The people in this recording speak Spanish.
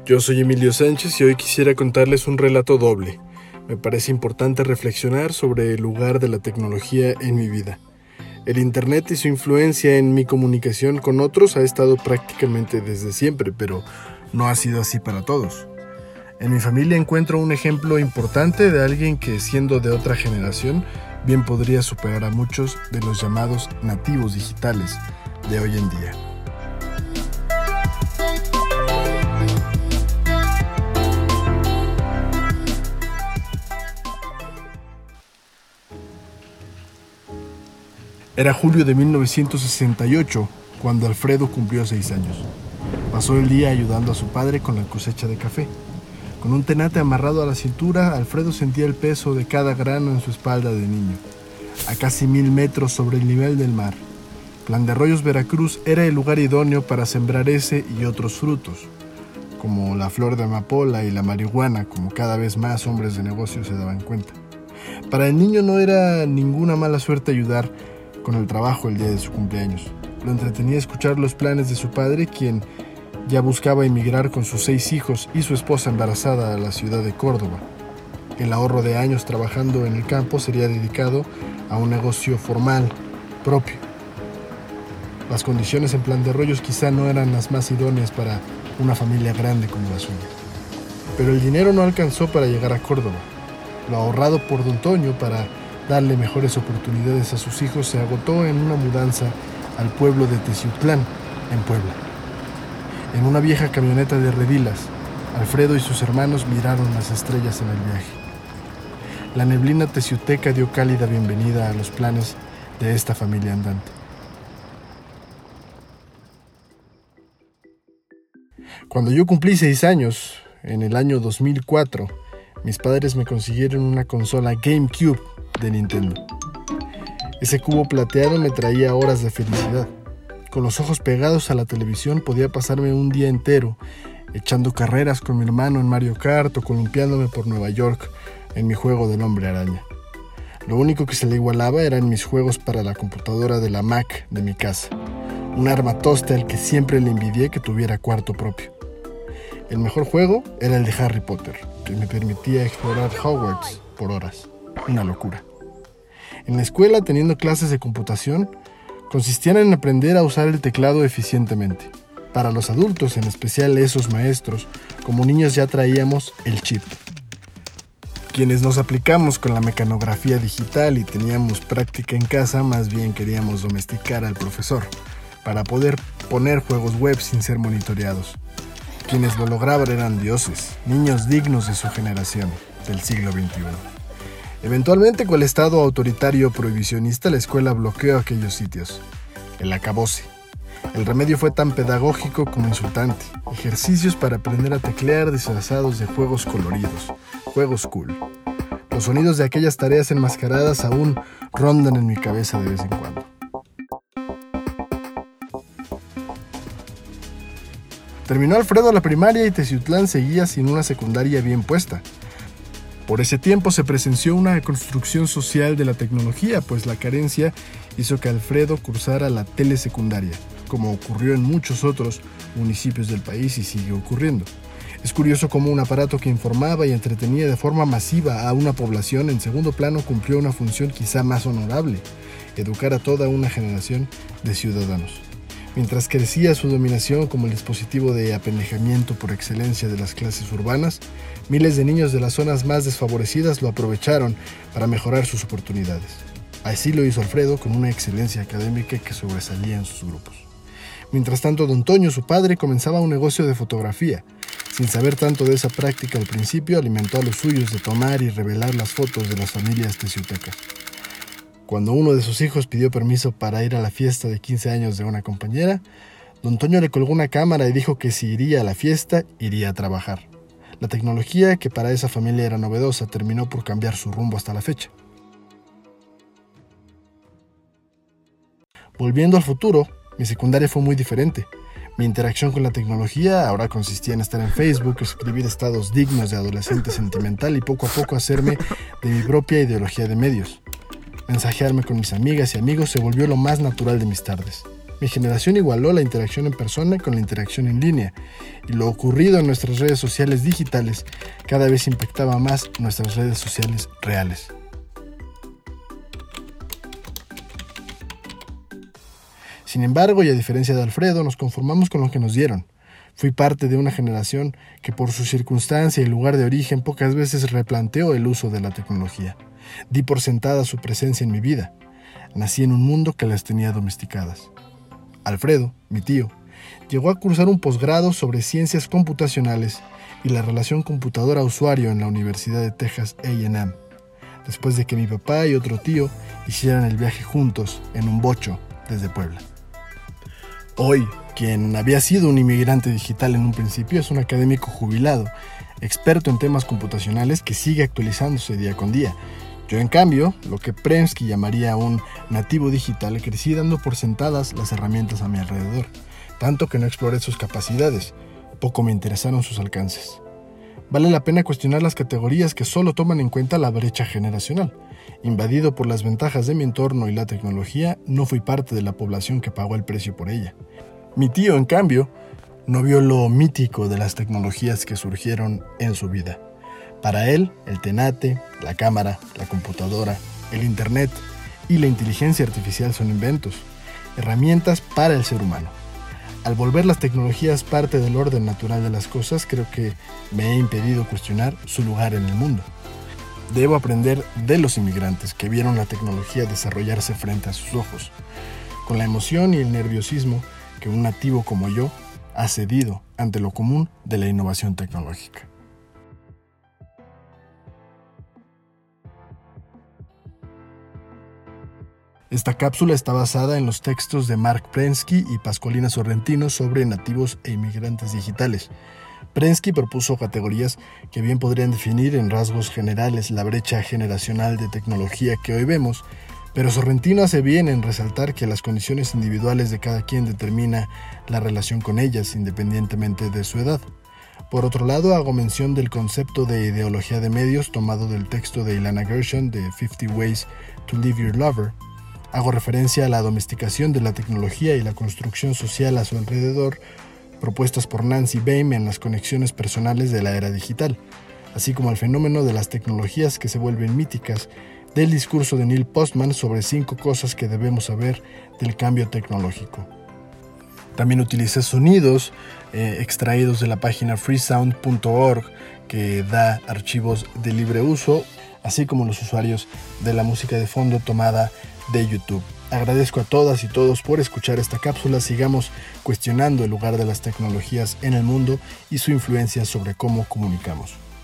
Yo soy Emilio Sánchez y hoy quisiera contarles un relato doble. Me parece importante reflexionar sobre el lugar de la tecnología en mi vida. El Internet y su influencia en mi comunicación con otros ha estado prácticamente desde siempre, pero no ha sido así para todos. En mi familia encuentro un ejemplo importante de alguien que, siendo de otra generación, bien podría superar a muchos de los llamados nativos digitales de hoy en día. Era julio de 1968, cuando Alfredo cumplió 6 años. Pasó el día ayudando a su padre con la cosecha de café. Con un tenate amarrado a la cintura, Alfredo sentía el peso de cada grano en su espalda de niño. A casi 1000 metros sobre el nivel del mar, Plan de Arroyos, Veracruz, era el lugar idóneo para sembrar ese y otros frutos, como la flor de amapola y la marihuana, como cada vez más hombres de negocios se daban cuenta. Para el niño no era ninguna mala suerte ayudar con el trabajo el día de su cumpleaños. Lo entretenía escuchar los planes de su padre, quien ya buscaba emigrar con sus 6 hijos y su esposa embarazada a la ciudad de Córdoba. El ahorro de años trabajando en el campo sería dedicado a un negocio formal, propio. Las condiciones en Plan de Arroyos quizá no eran las más idóneas para una familia grande como la suya. Pero el dinero no alcanzó para llegar a Córdoba. Lo ahorrado por don Toño para darle mejores oportunidades a sus hijos se agotó en una mudanza al pueblo de Teciutlán, en Puebla. En una vieja camioneta de redilas, Alfredo y sus hermanos miraron las estrellas en el viaje. La neblina teciuteca dio cálida bienvenida a los planes de esta familia andante. Cuando yo cumplí 6 años, en el año 2004, mis padres me consiguieron una consola GameCube de Nintendo. Ese cubo plateado me traía horas de felicidad. Con los ojos pegados a la televisión podía pasarme un día entero echando carreras con mi hermano en Mario Kart o columpiándome por Nueva York en mi juego del Hombre Araña. Lo único que se le igualaba eran mis juegos para la computadora de la Mac de mi casa, un armatoste al que siempre le envidié que tuviera cuarto propio. El mejor juego era el de Harry Potter, que me permitía explorar Hogwarts por horas. Una locura. En la escuela, teniendo clases de computación, consistían en aprender a usar el teclado eficientemente. Para los adultos, en especial esos maestros, como niños ya traíamos el chip. Quienes nos aplicamos con la mecanografía digital y teníamos práctica en casa, más bien queríamos domesticar al profesor, para poder poner juegos web sin ser monitoreados. Quienes lo lograban eran dioses, niños dignos de su generación, del siglo XXI. Eventualmente, con el Estado autoritario prohibicionista, la escuela bloqueó aquellos sitios. El acabose. El remedio fue tan pedagógico como insultante. Ejercicios para aprender a teclear disfrazados de juegos coloridos. Juegos cool. Los sonidos de aquellas tareas enmascaradas aún rondan en mi cabeza de vez en cuando. Terminó Alfredo la primaria y Teciutlán seguía sin una secundaria bien puesta. Por ese tiempo se presenció una construcción social de la tecnología, pues la carencia hizo que Alfredo cursara la telesecundaria, como ocurrió en muchos otros municipios del país y sigue ocurriendo. Es curioso cómo un aparato que informaba y entretenía de forma masiva a una población en segundo plano cumplió una función quizá más honorable: educar a toda una generación de ciudadanos. Mientras crecía su dominación como el dispositivo de apendejamiento por excelencia de las clases urbanas, miles de niños de las zonas más desfavorecidas lo aprovecharon para mejorar sus oportunidades. Así lo hizo Alfredo con una excelencia académica que sobresalía en sus grupos. Mientras tanto, don Toño, su padre, comenzaba un negocio de fotografía. Sin saber tanto de esa práctica al principio, alimentó a los suyos de tomar y revelar las fotos de las familias teciutecas. Cuando uno de sus hijos pidió permiso para ir a la fiesta de 15 años de una compañera, don Toño le colgó una cámara y dijo que si iría a la fiesta, iría a trabajar. La tecnología, que para esa familia era novedosa, terminó por cambiar su rumbo hasta la fecha. Volviendo al futuro, mi secundaria fue muy diferente. Mi interacción con la tecnología ahora consistía en estar en Facebook, escribir estados dignos de adolescente sentimental y poco a poco hacerme de mi propia ideología de medios. Mensajearme con mis amigas y amigos se volvió lo más natural de mis tardes. Mi generación igualó la interacción en persona con la interacción en línea, y lo ocurrido en nuestras redes sociales digitales cada vez impactaba más nuestras redes sociales reales. Sin embargo, y a diferencia de Alfredo, nos conformamos con lo que nos dieron. Fui parte de una generación que por su circunstancia y lugar de origen pocas veces replanteó el uso de la tecnología. Di por sentada su presencia en mi vida. Nací en un mundo que las tenía domesticadas. Alfredo, mi tío, llegó a cursar un posgrado sobre ciencias computacionales y la relación computadora-usuario en la Universidad de Texas A&M, después de que mi papá y otro tío hicieran el viaje juntos en un bocho desde Puebla. Hoy, quien había sido un inmigrante digital en un principio, es un académico jubilado, experto en temas computacionales que sigue actualizándose día con día. Yo, en cambio, lo que Prensky llamaría un nativo digital, crecí dando por sentadas las herramientas a mi alrededor, tanto que no exploré sus capacidades, poco me interesaron sus alcances. Vale la pena cuestionar las categorías que solo toman en cuenta la brecha generacional. Invadido por las ventajas de mi entorno y la tecnología, no fui parte de la población que pagó el precio por ella. Mi tío, en cambio, no vio lo mítico de las tecnologías que surgieron en su vida. Para él, el tenate, la cámara, la computadora, el internet y la inteligencia artificial son inventos, herramientas para el ser humano. Al volver las tecnologías parte del orden natural de las cosas, creo que me he impedido cuestionar su lugar en el mundo. Debo aprender de los inmigrantes que vieron la tecnología desarrollarse frente a sus ojos, con la emoción y el nerviosismo que un nativo como yo ha cedido ante lo común de la innovación tecnológica. Esta cápsula está basada en los textos de Mark Prensky y Pasqualina Sorrentino sobre nativos e inmigrantes digitales. Prensky propuso categorías que bien podrían definir en rasgos generales la brecha generacional de tecnología que hoy vemos, pero Sorrentino hace bien en resaltar que las condiciones individuales de cada quien determina la relación con ellas independientemente de su edad. Por otro lado, hago mención del concepto de ideología de medios tomado del texto de Ilana Gershon de 50 Ways to Leave Your Lover. Hago referencia a la domesticación de la tecnología y la construcción social a su alrededor, propuestas por Nancy Baym en las conexiones personales de la era digital, así como al fenómeno de las tecnologías que se vuelven míticas, del discurso de Neil Postman sobre 5 cosas que debemos saber del cambio tecnológico. También utilicé sonidos extraídos de la página freesound.org, que da archivos de libre uso, así como los usuarios de la música de fondo tomada de YouTube. Agradezco a todas y todos por escuchar esta cápsula. Sigamos cuestionando el lugar de las tecnologías en el mundo y su influencia sobre cómo comunicamos.